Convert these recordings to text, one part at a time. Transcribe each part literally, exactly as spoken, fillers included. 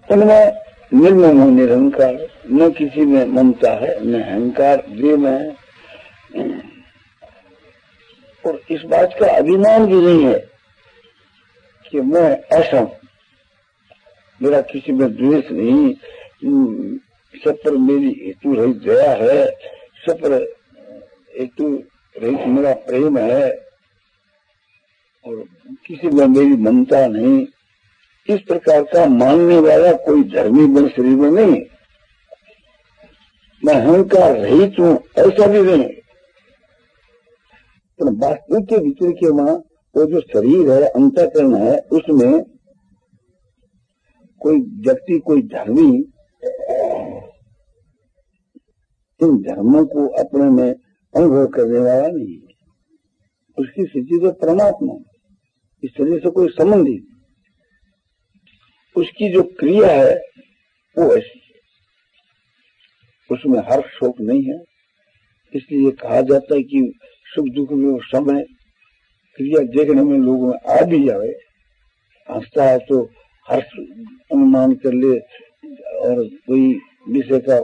उनमें निर्मम निरंकार, न किसी में ममता है न अहंकार देह में है, और इस बात का अभिमान भी नहीं है कि मैं असम, मेरा किसी में द्वेष नहीं, सब पर मेरी हेतु रहित दया है, सब पर हेतु रहित मेरा प्रेम है, और किसी में मेरी ममता नहीं। इस प्रकार का मानने वाला कोई धर्मी बन शरीर में नहीं। मैं अहंकार रहित हूं ऐसा भी नहीं। तो वास्तविक के भीतर के वहां वो जो शरीर है, अंतःकरण है, उसमें कोई व्यक्ति, कोई धर्मी इन धर्मों को अपने में अनुभव करने वाला नहीं है। उसकी स्थिति तो परमात्मा, इस शरीर से कोई संबंध नहीं। उसकी जो क्रिया है वो ऐसी है, उसमें हर्ष शोक नहीं है। इसलिए कहा जाता है कि सुख दुख में वो सम है। क्रिया देखने में लोगों में आ भी जाए, हंसता है तो हर्ष अनुमान कर ले, और कोई विषय का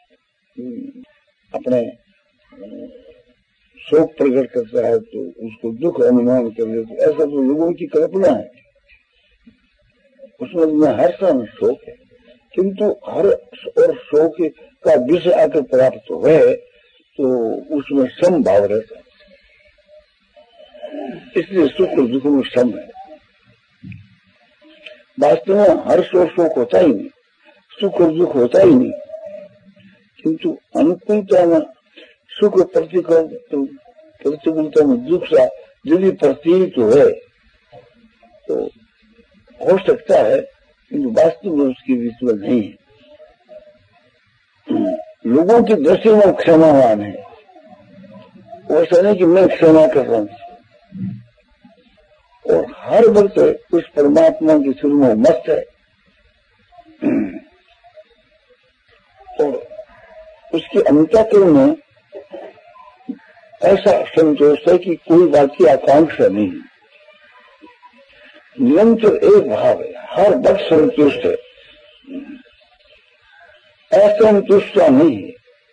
अपने शोक प्रकट करता है तो उसको दुख अनुमान कर ले, तो ऐसा तो लोगों की कल्पना है। उसमें हर्ष और शोक है, किंतु हर्ष और शोक का विषय आकर प्राप्त है तो उसमें सम भाव रहता है। इसलिए सुख और दुख में सम है। वास्तव में हर्ष और शोक होता ही नहीं, सुख और दुख होता ही नहीं, किंतु अनुकूलता में सुख, प्रतिकूल प्रतिकूलता में दुख सा यदि प्रतीत है तो हो सकता है, किंतु वास्तव में उसकी बीच में नहीं है। लोगों की दृष्टि में क्षमावान है, ऐसा नहीं कि मैं क्षमा कर रहा हूं, और हर वक्त उस परमात्मा की शुरू में मस्त है, और उसके अंतःकरण में ऐसा संतोष है कि कोई बात की आकांक्षा नहीं, निरंतर एक भाव है, हर वक्त संतुष्ट है, असंतुष्ट नहीं है।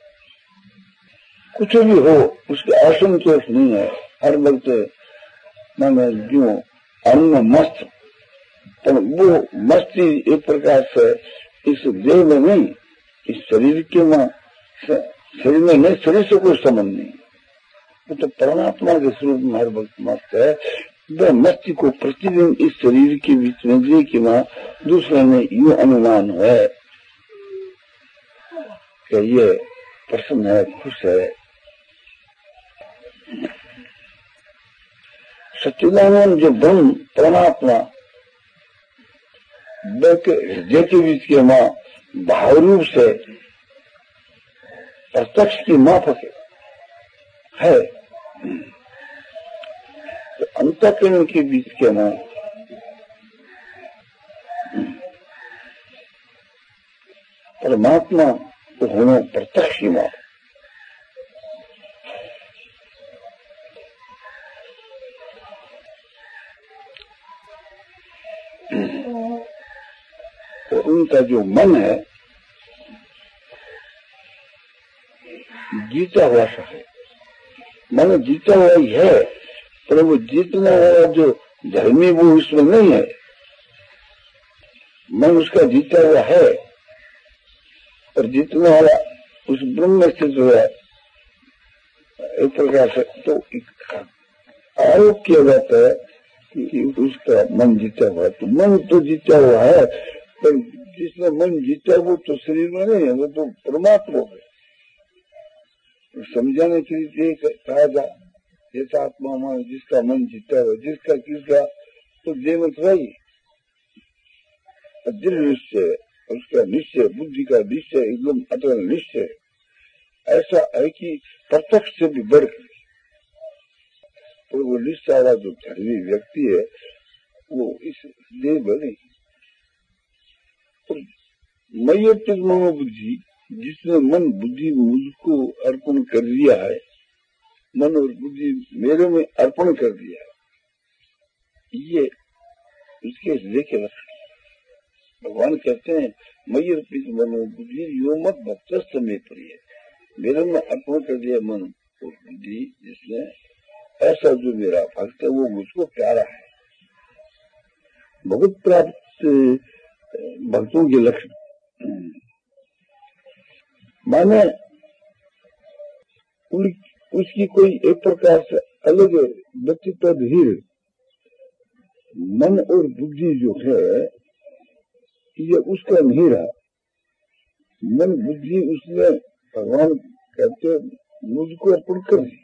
कुछ भी हो उसके असंतोष नहीं है, हर वक्त माने जो अन्न मस्त, पर वो मस्ती एक प्रकार से इस देह में नहीं, इस शरीर के में शरीर में नहीं, शरीर से कोई संबंध नहीं। वो तो परमात्मा के स्वरूप में हर वक्त मस्त है। वह मस्ती को प्रतिदिन इस शरीर के बीच में दे कि वहां दूसरे में यूं अनुमान है कि ये प्रसन्न है, खुश है। सच्चिदानंद जो ब्रह्म परमात्मा हृदय के बीच के मां भाव रूप से प्रत्यक्ष की माफक है, तो अंतःकरण के बीच के मां परमात्मा तो होना प्रत्यक्ष की मां। तो उनका जो मन है जीता हुआ सा है, मन जीता हुआ ही है, पर वो जीतने वाला जो धर्मी वो उसमें नहीं है। मन उसका जीता हुआ है, और जीतने वाला उस ब्रह्म में स्थित हुआ है। एक प्रकार से तो आरोप किया जाता है कि उसका मन जीता हुआ है, तो मन तो जीता हुआ है, पर जिसने मन जीता वो तो शरीर में नहीं है, वो तो परमात्मा है। समझाने के लिए कहा जा, जैसा आत्मा में जिसका मन जीता हुआ, जिसका किसका तो देह में तो ही दृढ़ निश्चय, उसका निश्चय, बुद्धि का निश्चय एकदम अटल निश्चय ऐसा है कि प्रत्यक्ष से भी बढ़ गई। तो वो निश्चय वाला जो धर्मी व्यक्ति है वो इस देह में नहीं, तो मय्यतिक मनोबुद्धि, जिसने मन बुद्धि मुझको अर्पण कर दिया है, मन और बुद्धि मेरे में अर्पण कर दिया है, ये उसके हृदय के लक्षण। भगवान कहते हैं मई अर्पित मनो बुद्धि यो मत भक्त में प्रिय, मेरे में अर्पण कर दिया मन और बुद्धि जिसने, ऐसा जो मेरा भक्त है वो मुझको प्यारा है। बहुत प्राप्त भक्तों के लक्षण माने उसकी कोई एक प्रकार से अलग व्यक्तित्व धीर मन और बुद्धि जो है ये उसका नहीं रहा। मन बुद्धि उसने भगवान कहते मुझको अर्पण कर दी,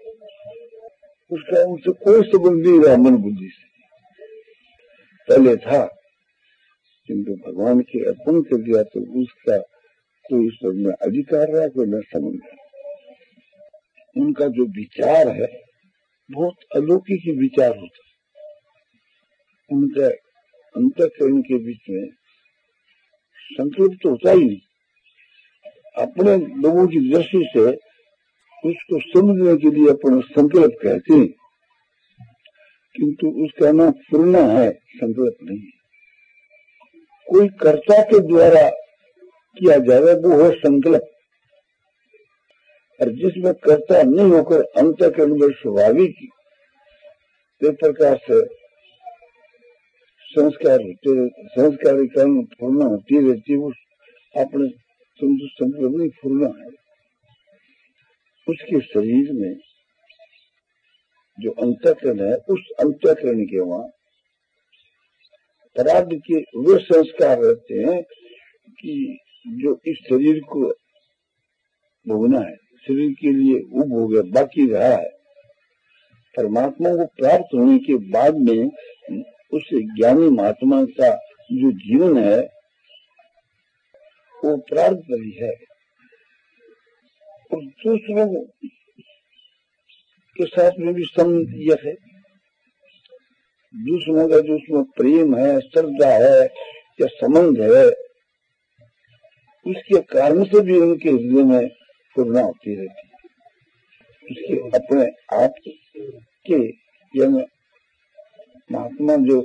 उसका उनसे कोई संबंध नहीं रहा मन बुद्धि से। पहले था किंतु भगवान के अर्पण कर दिया तो उसका कोई उस में अधिकार रहा, कोई न संबंध रहा। उनका जो विचार है बहुत अलौकिक ही विचार होता है। उनके अंतःकरण के बीच में संकल्प तो होता ही नहीं। अपने लोगों की दृष्टि से उसको समझने के लिए अपने संकल्प कहते हैं, किंतु उसका नाम पूर्ण है, संकल्प नहीं। कोई कर्ता के द्वारा किया जाए वो है संकल्प, और जिसमें कर्ता नहीं होकर अंतःकरण में स्वाभाविक एक प्रकार से संस्कार होते, संस्कारी कर्म पूर्ण होती रहती है, अपने संकल्प नहीं पूर्ण है। उसके शरीर में जो अंतःकरण है उस अंतःकरण के वहां पराध के वे संस्कार रहते हैं कि जो इस शरीर को भोगना है, शरीर के लिए वो भोग बाकी रहा है। परमात्मा को प्राप्त होने के बाद में उस ज्ञानी महात्मा का जो जीवन है वो प्राप्त भी है, और दूसरों के साथ में भी संबंध यह है। दूसरों का जो उसमें प्रेम है, श्रद्धा है या संबंध है, उसके कारण से भी उनके हृदय में पूर्णा होती रहती है। उसके अपने आप के यानी महात्मा जो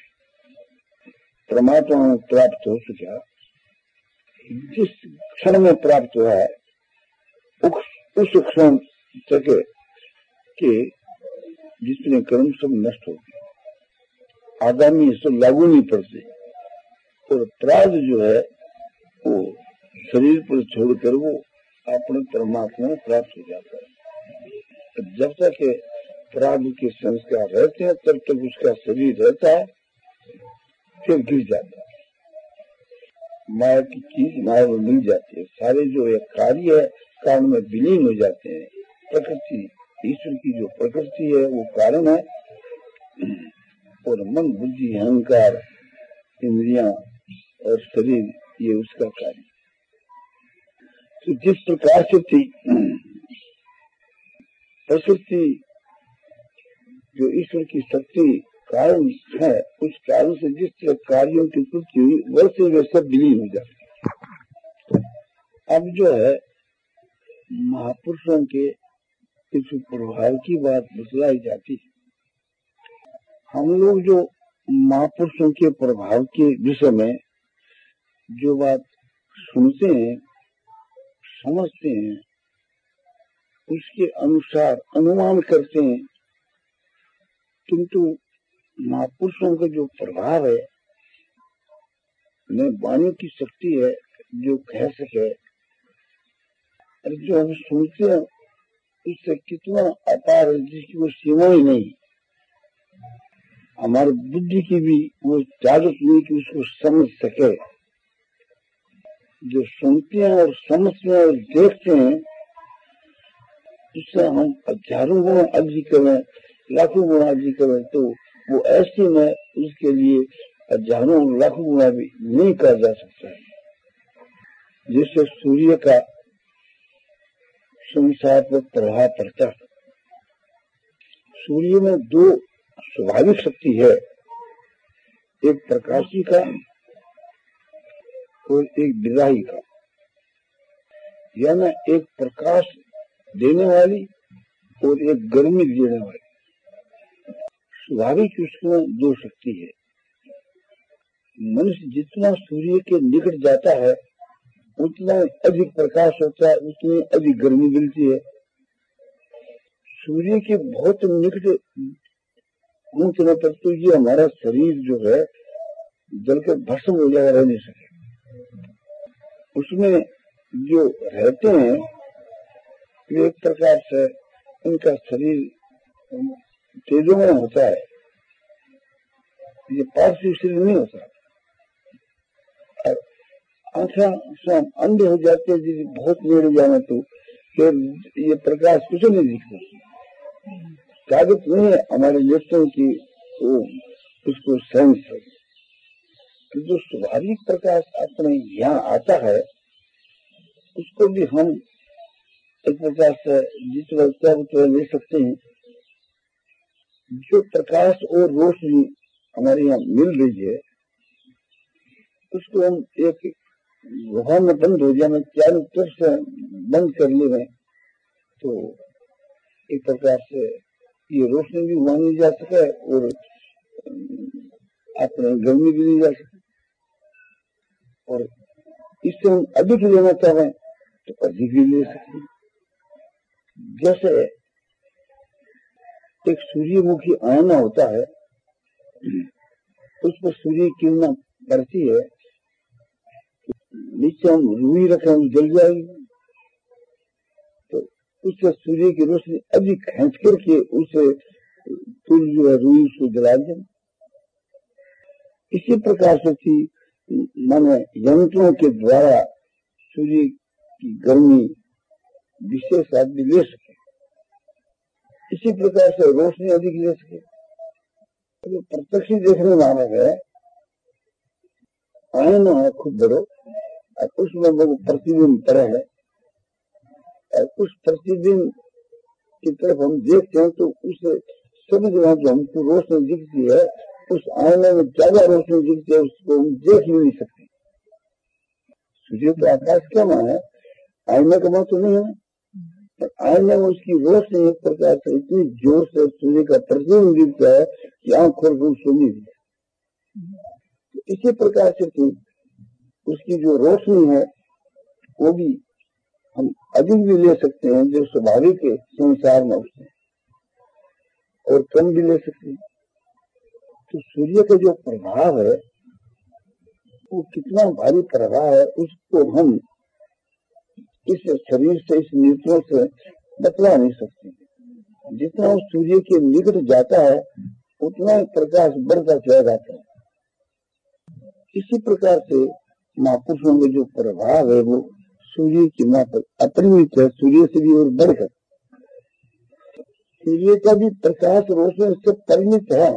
परमात्मा में प्राप्त हो चुका, जिस क्षण में प्राप्त हुआ है उस क्षण तक के जितने कर्म सब नष्ट हो गए, आगामी सब लागू नहीं पड़ते, और प्रारब्ध जो है वो शरीर पर छोड़कर वो अपने परमात्मा में प्राप्त हो जाता है। जब तक प्रारब्ध के संस्कार रहते हैं तब तक उसका शरीर रहता है, फिर गिर जाता है। माया की चीज माया में मिल जाती है, सारे जो एक कार्य है कारण में विलीन हो जाते हैं। प्रकृति ईश्वर की जो प्रकृति है वो कारण है, और मन बुद्धि अहंकार इंद्रियां और शरीर ये उसका कार्य। तो जिस प्रकार से थी प्रकृति जो ईश्वर की शक्ति कारण है, उस कारण से जिस तरह कार्यों की पूर्ति हुई वैसे वैसे विलीन हो जाते। अब जो है महापुरुषों के कुछ प्रभाव की बात बतलाई जाती है। हम लोग जो महापुरुषों के प्रभाव के विषय में जो बात सुनते हैं समझते हैं उसके अनुसार अनुमान करते हैं, किंतु महापुरुषों का जो प्रभाव है में वाणी की शक्ति है जो कह सके, और जो हम सुनते हैं उससे कितना अपार है जिसकी वो सीमा ही नहीं। हमारी बुद्धि की भी वो ताकत नहीं कि उसको समझ सके। जो सुनते हैं और समझते हैं और देखते हैं उससे हम हजारों गुना अधिक करें, लाखों गुना अधिक करें, तो वो ऐसे में उसके लिए हजारों लाखों गुना भी नहीं कहा जा सकता है। जैसे सूर्य का संसार पर प्रभाव पड़ता है, सूर्य में दो स्वाभाविक शक्ति है, एक प्रकाशी का और एक विदाई का, यानी एक प्रकाश देने वाली और एक गर्मी देने वाली। स्वाभाविक उसमें दो शक्ति है, मनुष्य जितना सूर्य के निकट जाता है उतना अधिक प्रकाश होता है, उतनी अधिक गर्मी मिलती है। सूर्य के बहुत निकट पहुंचने पर तो ये हमारा शरीर जो है जलकर भस्म हो जाएगा, रह नहीं सके। उसमें जो रहते हैं वे एक प्रकार से उनका शरीर तेजोमय होता है, ये पार्थिव शरीर नहीं होता। और आंखें स्वयं अंधे हो जाते हैं, यदि बहुत नेड़े जाना तो फिर ये प्रकाश कुछ नहीं दिखता। ताकत नहीं है हमारे नेत्रों की, वो उसको सेंस है। तो जो स्वाभाविक प्रकाश अपने यहाँ आता है उसको भी हम एक प्रकार से जिस वक्त ले सकते हैं। जो प्रकाश और रोशनी हमारे यहाँ मिल रही है उसको हम एक गुहा में बंद हो जाए, चारों तरफ से बंद कर ले तो एक प्रकार से ये रोशनी भी मानी जा सके और अपने गर्मी भी ली जा सके। और इससे हम अधिक लेना चाहें तो अधिक भी ले सकते। जैसे एक सूर्यमुखी आईना होता है, उस पर सूर्य की किरणें पड़ती है, नीचे हम रुई रखें जल जाएगी, तो उससे सूर्य की रोशनी अधिक खींच करके उसे तुल जो है रुई उसको जला दें। इसी प्रकार से थी माने यंत्रों के द्वारा सूर्य की गर्मी विशेष आदमी ले सके, इसी प्रकार से रोशनी अधिक ले सके। तो प्रत्यक्ष देखने वाले है आईना है खूब बड़ो, और उसमें वो प्रतिबिंब तरह है, और उस प्रतिबिंब की तरफ हम देखते हैं तो उसे समझ रहे जो हमको रोशनी दिखती है, उस आईने में ज्यादा रोशनी दिखती है, उसको हम देख भी नहीं सकते। सूर्य तो आकाश क्या मां है, आईने का मां तो नहीं है, पर आईने में उसकी रोशनी एक प्रकार से इतनी जोर से सूर्य का प्रतिबिंब दिखता है कि आंख खोल कर सुनी दी। तो इसी प्रकार से थी उसकी जो रोशनी है वो भी हम अधिक भी ले सकते हैं जो स्वाभाविक है संसार में उससे, और कम भी ले सकते हैं। तो सूर्य का जो प्रभाव है वो कितना भारी प्रभाव है उसको हम इस शरीर से, इस नेत्रों से बतला नहीं सकते। जितना उस सूर्य के निकट जाता है उतना प्रकाश बढ़ता चला जाता है। इसी प्रकार से महापुरुषों में जो प्रभाव है वो सूर्य की मां पर अपरिमित है, सूर्य से भी और बढ़कर। सूर्य का भी प्रकाश रोशनी से परिमित है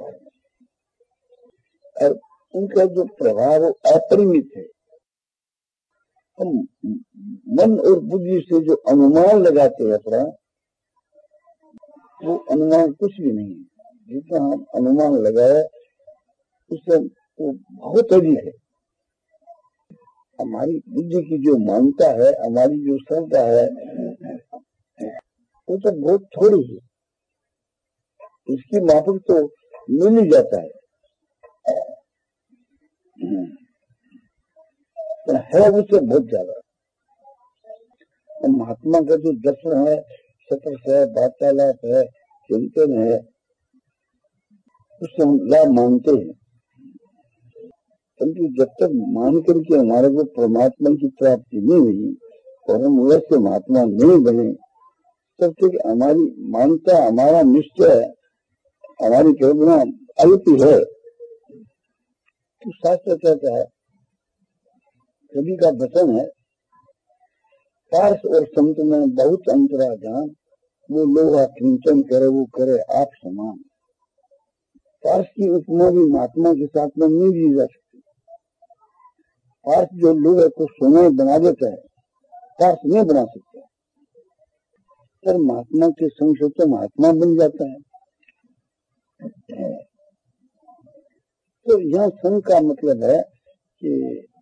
और उनका जो प्रभाव अपरिमित है। हम मन और बुद्धि से जो अनुमान लगाते हैं अपना, वो अनुमान कुछ भी नहीं है। जितना हम अनुमान लगाए उससे वो बहुत अधिक है। हमारी बुद्धि की जो मान्यता है, हमारी जो श्रद्धा है, वो तो बहुत थोड़ी है, उसकी माफक तो मिल ही जाता है, पर है उससे बहुत ज्यादा। महात्मा का जो दर्शन है, सतर्क है, वार्तालाप है, चिंतन है, उससे हम लाभ मानते हैं। परंतु जब तक मान करके हमारे को परमात्मा की प्राप्ति नहीं हुई और हम वैसे महात्मा नहीं बने, तब तक हमारी मानता, हमारा निश्चय, हमारी कल्पना अल्पी है। तो शास्त्र कहता है, कवि का वचन है, पार्श और संत में बहुत अंतरा जान, वो लोग किंचन करे वो करे आप समान। पार्श की उपमा भी महात्मा के साथ में नहीं दी जा सकती। पार्श जो लोग है को सोना बना देता है, पार्श नहीं बना सकता, पर महात्मा के संग से तो महात्मा बन जाता है। तो यह संग का मतलब है कि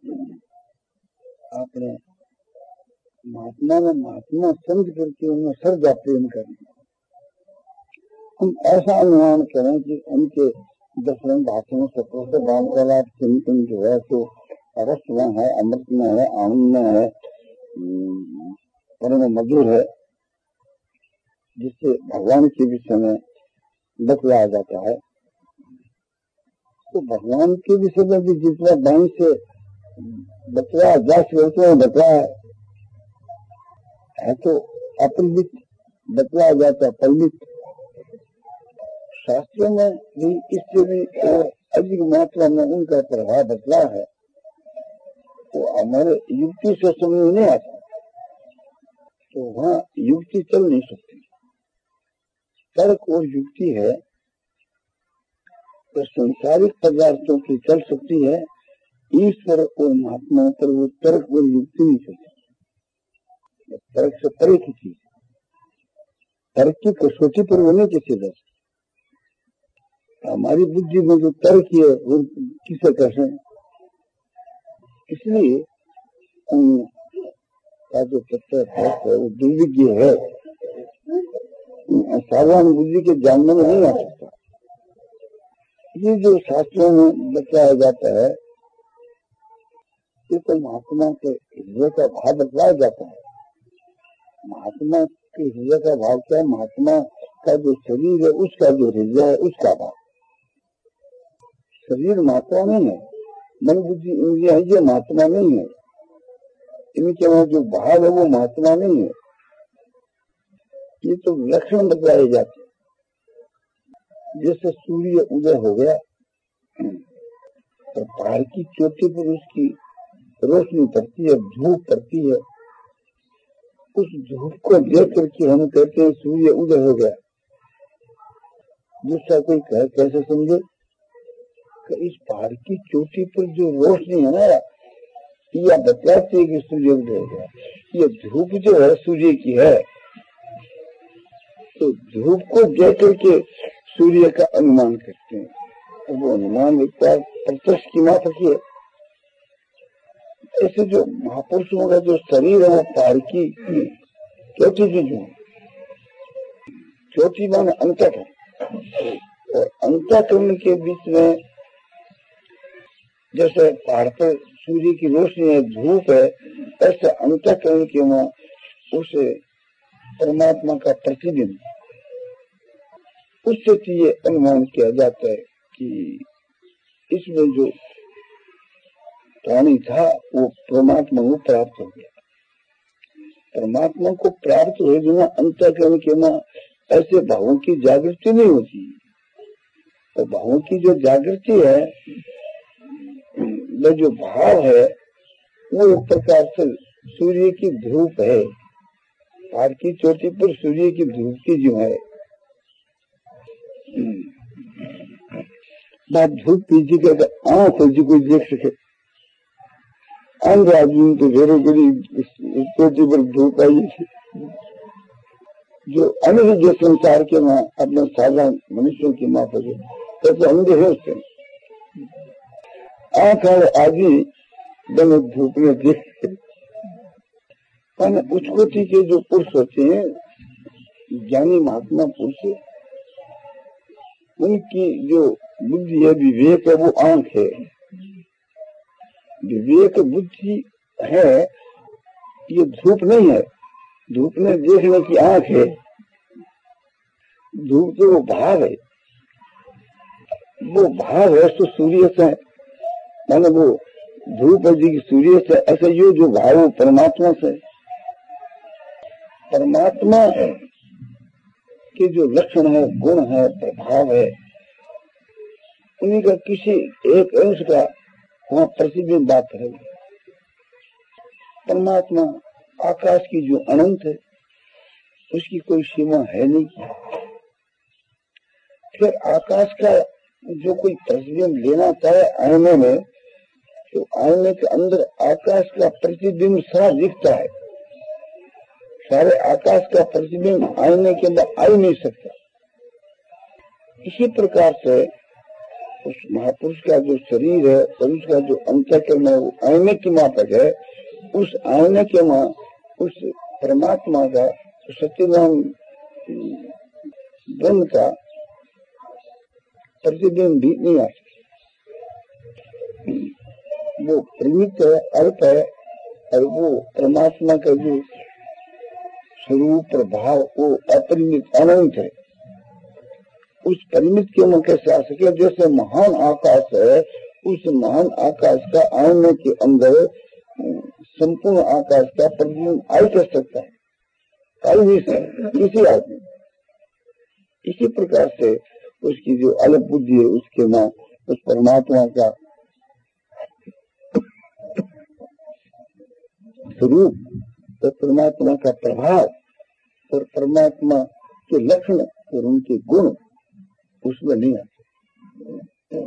आपने महात्मा में महात्मा समझ करके उन्हें श्रद्धा प्रेम करना। हम ऐसा अनुमान करें कि उनके दस रंग भाषण सत्रों से बाल चिंतन जो है तो रस में है, अमृत में है, आनंद में है, परम मधुर है, जिससे भगवान के विषय में बतलाया जाता है। तो भगवान के विषय में भी जितना वाणी से बतलाया जा सकता बतलाया है तो अपरिमित बतलाया जाता है, परिमित। शास्त्रों में भी इससे भी और अधिक मात्रा में उनका प्रभाव बतला है, तो हमारे युक्ति से समझ नहीं आता, तो वहाँ युक्ति चल नहीं सकती। तर्क और युक्ति है तो संसारिक पदार्थों की चल सकती है, ईश्वर और महात्मा पर वो तर्क और युक्ति नहीं चल सकती। तर्क से परे की चीज, तर्क की कसौटी पर वो नहीं किसी दस। हमारी बुद्धि में जो तर्क है वो किसे कैसे, इसलिए उनका जो तत्व है वो दुर्विज्ञ है, साधारण बुद्धि के जानने में नहीं आ सकता। ये जो शास्त्रों में बताया जाता है ये तो महात्मा के हृदय का भाव बतलाया जाता है। महात्मा के हृदय का भाव क्या है? महात्मा का जो शरीर है उसका जो हृदय है उसका भाव। शरीर महात्मा नहीं है, मन बुद्धि इंद्रिया है ये महात्मा नहीं है, इनके वहां जो भाव है वो महात्मा नहीं है। ये तो लक्षण बतलाए जाते हैं। जैसे सूर्य उदय हो गया तो पहाड़ की चोटी पर उसकी रोशनी पड़ती है, धूप पड़ती है, उस धूप को देख करके हम कहते हैं सूर्य उदय हो गया। दूसरा कोई कहे कैसे समझे कि इस पहाड़ की चोटी पर जो रोशनी है ना यह बतलाती है कि सूर्य उदय हो गया। ये धूप जो है सूर्य की है, तो धूप को देख करके सूर्य का अनुमान करते हैं। वो अनुमान एक बार प्रत्यक्ष की मात्र की है। ऐसे जो महापुरुषों का जो शरीर है वो पहाड़ की चोटी की जो चोटी माने अंतःकरण, और अंतःकरण के बीच में जैसे पहाड़ पर सूर्य की रोशनी है, धूप है, ऐसे अंतःकरण के वहां उसे परमात्मा का प्रतिबिंब, उससे ये अनुमान किया जाता है कि इसमें जो प्राणी था वो परमात्मा को प्राप्त हो गया। परमात्मा को प्राप्त हो जाना अंतःकरण के मां ऐसे भावों की जागृति नहीं होती। तो भावों की जो जागृति है वो जो भाव है वो एक प्रकार से सूर्य की धूप है। पहाड़ की चोटी पर सूर्य की धूप की जो है बात धूप पीछे का आंख जी कोई देख सके, अंध आदमी तो ढेरों बड़ी चोटी पर धूप आई जो अन्य जो संसार के मां अपने साधारण मनुष्यों की मां पर तो, तो अंधे है उससे आंख आदि दोनों धूप में देख। उच्च कोटि के जो पुरुष होते हैं ज्ञानी महात्मा पुरुष, उनकी जो बुद्धि है विवेक है वो आंख है। विवेक बुद्धि है, ये धूप नहीं है। धूप में देखने की आंख है, धूप तो वो भाव है। वो भाव है तो सूर्य से माने वो धूप है जी सूर्य से, ऐसे ये जो भाव परमात्मा से। परमात्मा के जो लक्षण है, गुण है, प्रभाव है, उन्हीं का किसी एक अंश का वहाँ प्रतिबिंब बात है। परमात्मा आकाश की जो अनंत है उसकी कोई सीमा है नहीं। फिर आकाश का जो कोई प्रतिबिंब लेना चाहे आईने में, तो आईने के अंदर आकाश का प्रतिबिंब सारा दिखता है। सारे आकाश का प्रतिबिंब आईने के अंदर आ ही नहीं सकता। इसी प्रकार से उस महापुरुष का जो शरीर है और उसका जो अंतःकरण है वो आईने की मापक है। उस आईने के मां उस परमात्मा का सत्यनाम ब्रह्म का प्रतिबिंब भी नहीं आ सकती। वो परिमित है, अल्प है, और वो परमात्मा का जो स्वरूप प्रभाव वो अपरिमित अनंत है। उस परिमित के में कैसे आ सके? जैसे महान आकाश है, उस महान आकाश का आने के अंदर संपूर्ण आकाश का प्रतिबिंब आ कर सकता है, आई नहीं सकता किसी आदमी। इसी प्रकार से उसकी जो अल्प बुद्धि है, उसके में उस परमात्मा का स्वरूप और परमात्मा का प्रभाव और परमात्मा के लक्षण और उनके गुण उसमें नहीं आते।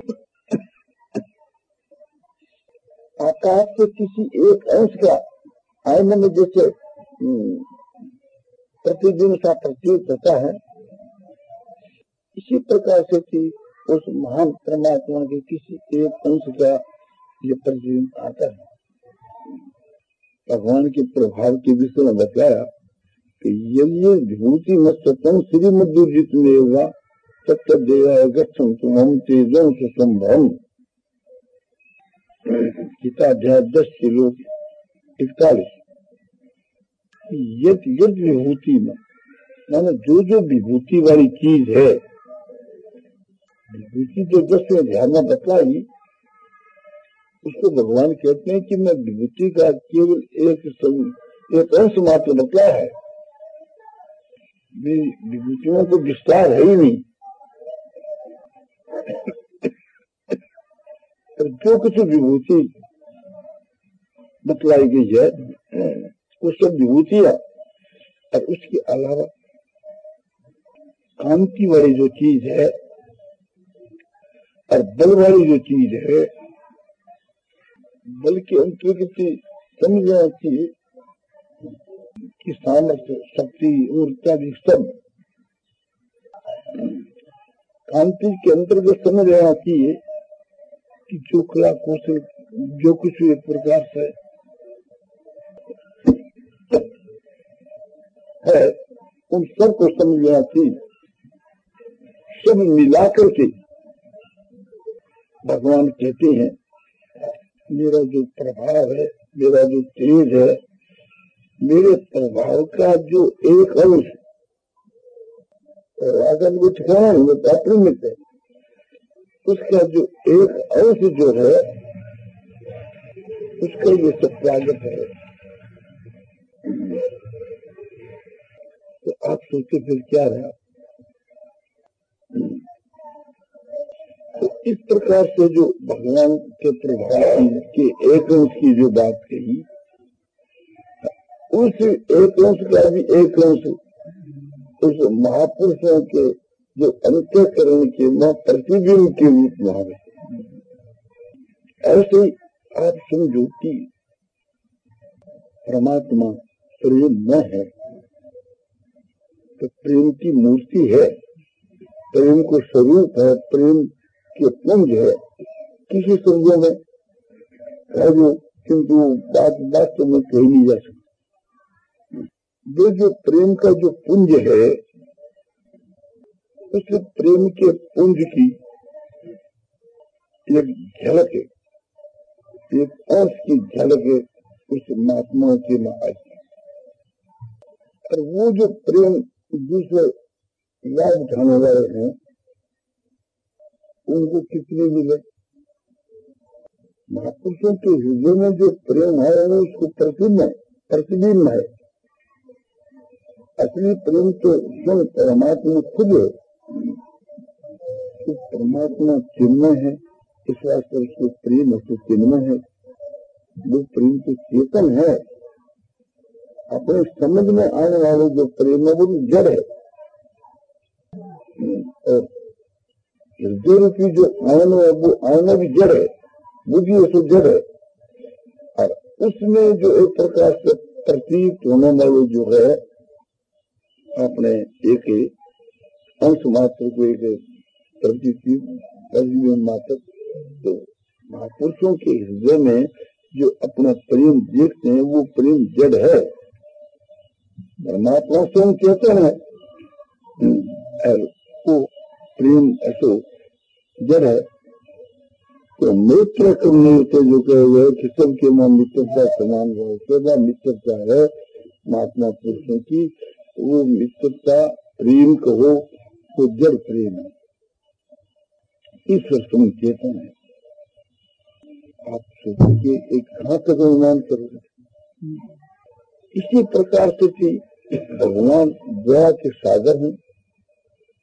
आकाश के किसी एक अंश का आईने में जैसे प्रतिबिंब सा प्रतीत होता है, इसी प्रकार से कि उस महान परमात्मा के किसी एक अंश का ये प्रतिबिंब आता है। भगवान के प्रभाव के विषय में बताया कि यदि विभूति मस्तकम श्री मधुर्जित में होगा तत्व देवा गच्छम तुम तेजम से संभव। गीताध्याय दस के लोग इकतालीस। यद यद विभूति में माने जो जो विभूति वाली चीज है, विभूति जो दसवें ध्यान में बतलाई, उसको भगवान कहते हैं कि मैं विभूति का केवल एक एक अंश मात्र बतला है, विभूतियों को विस्तार है ही नहीं। तो जो कुछ विभूति बतलाई गई है वो सब विभूतियां, और उसके अलावा कांति वाली जो चीज है और बल वाली जो चीज है, बल के अंतर्गत समझना चाहिए कि सामर्थ्य, शक्ति और इत्यादि सब। कांति के अंतर्गत समझ लेना चाहिए कि जो कला कौशल जो कुछ एक प्रकार से है उन सबको समझ लेना चाहिए। सब मिलाकर के भगवान कहते हैं मेरा जो प्रभाव है, मेरा जो तेज है, मेरे प्रभाव का जो एक अंश, अगर वो ठिकाना है तो अपरिमित है, उसका जो एक अंश जो है उसका ये सब स्वागत है। तो आप सोचते फिर क्या रहा? तो इस प्रकार से जो भगवान के प्रभाव के एक अंश की जो बात कही, उस एक अंश का भी एक अंश उस महापुरुषों के जो अंतःकरण के वह प्रतिबिंब के रूप में है। ऐसे आप समझो कि परमात्मा प्रेम न है तो प्रेम की मूर्ति है, प्रेम को स्वरूप है, प्रेम के पुंज है, किसी शब्दों में जो, किंतु बात वास्तव में कही नहीं जा सकती। वो जो प्रेम का जो पुंज है, उस प्रेम के पुंज की एक झलक है, एक अंश की झलक है उस महात्मा के महाज। और वो जो प्रेम दूसरे लाभ उठाने वाले हैं उनको कितनी मिले? महापुरुषों के हृदय में जो प्रेम है वो उसको प्रतिबिंब है, प्रतिबिंब है। असली प्रेम तो स्वयं परमात्मा खुद है। तो परमात्मा चिन्मय है, इस वास्ते उसको प्रेम उसको चिन्मय है। वो प्रेम तो चेतन है, अपने समझ में आने वाले जो प्रेम है वो भी जड़ है। और हृदय रूपी जो आयन है वो आयना भी जड़ है, बुद्धि उसको जड़ है। और उसमें जो एक प्रकार से प्रतीत होने वाले जो है अपने एक अंश मात्र को एक प्रतीति प्रतिबिंब मात्र, तो महापुरुषों के हृदय में जो अपना प्रेम देखते हैं वो प्रेम जड़ है। परमात्मा स्वयं कहते हैं वो प्रेम ऐसो जड़ है। तो मित्र करने से जो कहे गए कि सबके में मित्रता समान हो, सदा मित्रता है महात्मा पुरुषों की। वो मित्रता प्रेम कहो तो जड़ प्रेम है, ईश्वर संचेतन है। आप सोचोगे एक कहाँ तक अनुमान करोगे। इसी प्रकार से कि भगवान दया के सागर हैं,